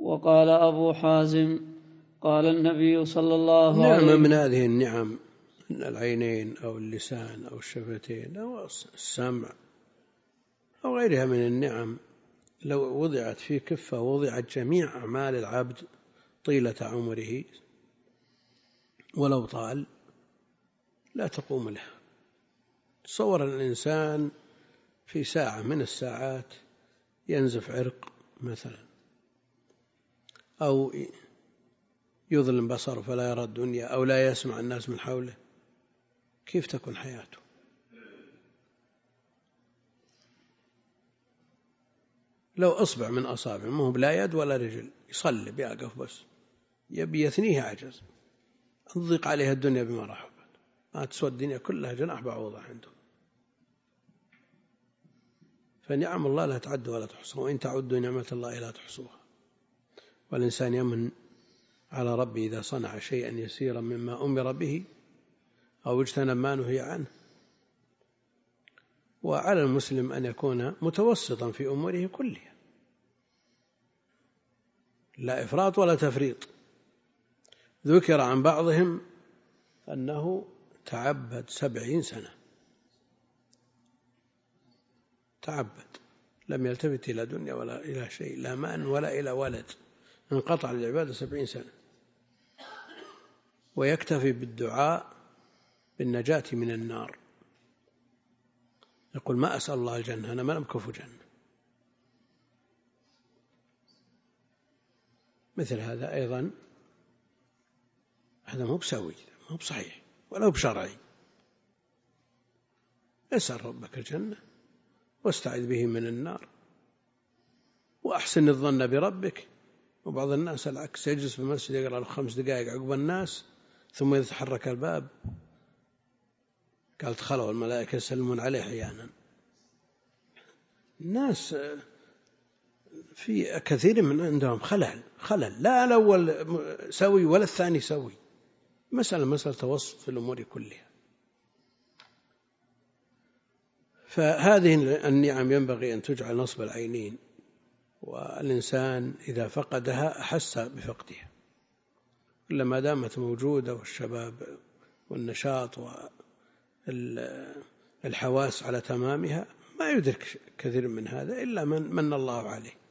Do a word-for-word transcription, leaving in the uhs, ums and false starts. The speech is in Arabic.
وقال أبو حازم قال النبي صلى الله عليه وسلم: نعمة من هذه النعم العينين أو اللسان أو الشفتين أو السمع أو غيرها من النعم لو وضعت في كفة ووضعت جميع أعمال العبد طيلة عمره ولو طال لا تقوم له. تصور الإنسان في ساعة من الساعات ينزف عرق مثلا، أو يظلم بصره فلا يرى الدنيا، أو لا يسمع الناس من حوله، كيف تكون حياته؟ لو أصبع من أصابع ما هو بلا يد ولا رجل يصلي يقف بس يبي يثنيه عجز، تضيق عليها الدنيا بما رحبت، ما تسوى الدنيا كلها جناح بعوضة عنده. فنعم الله لا تعد ولا تحصى، وإن تعدوا نعمة الله لا تحصوها. والإنسان يمن على ربه إذا صنع شيئا يسيرا مما أمر به أو اجتنب ما نهي عنه. وعلى المسلم أن يكون متوسطا في أموره كلها، لا إفراط ولا تفريط. ذكر عن بعضهم أنه تعبد سبعين سنة، تعبد لم يلتفت إلى دنيا ولا إلى شيء، لا مال ولا إلى ولد، انقطع للعبادة سبعين سنة، ويكتفي بالدعاء بالنجاة من النار. يقول: ما أسأل الله الجنة، أنا ما أمكف جنة. مثل هذا أيضا هذا مو بسوي، مو بصحيح ولا بشرعي. اسأل ربك الجنة واستعذ به من النار وأحسن الظن بربك. وبعض الناس العكس، يجلس في المسجد يقرأ له خمس دقائق عقب الناس ثم يتحرك الباب، قال دخلوا الملائكة يسلمون عليه أحيانا. الناس في كثير من عندهم خلل خلل لا الأول سوي ولا الثاني سوي. مسألة مسألة توسط في الأمور كلها. فهذه النعم ينبغي أن تجعل نصب العينين، والإنسان إذا فقدها أحس بفقدها. كلما دامت موجودة والشباب والنشاط والحواس على تمامها ما يدرك كثير من هذا إلا من من الله عليه.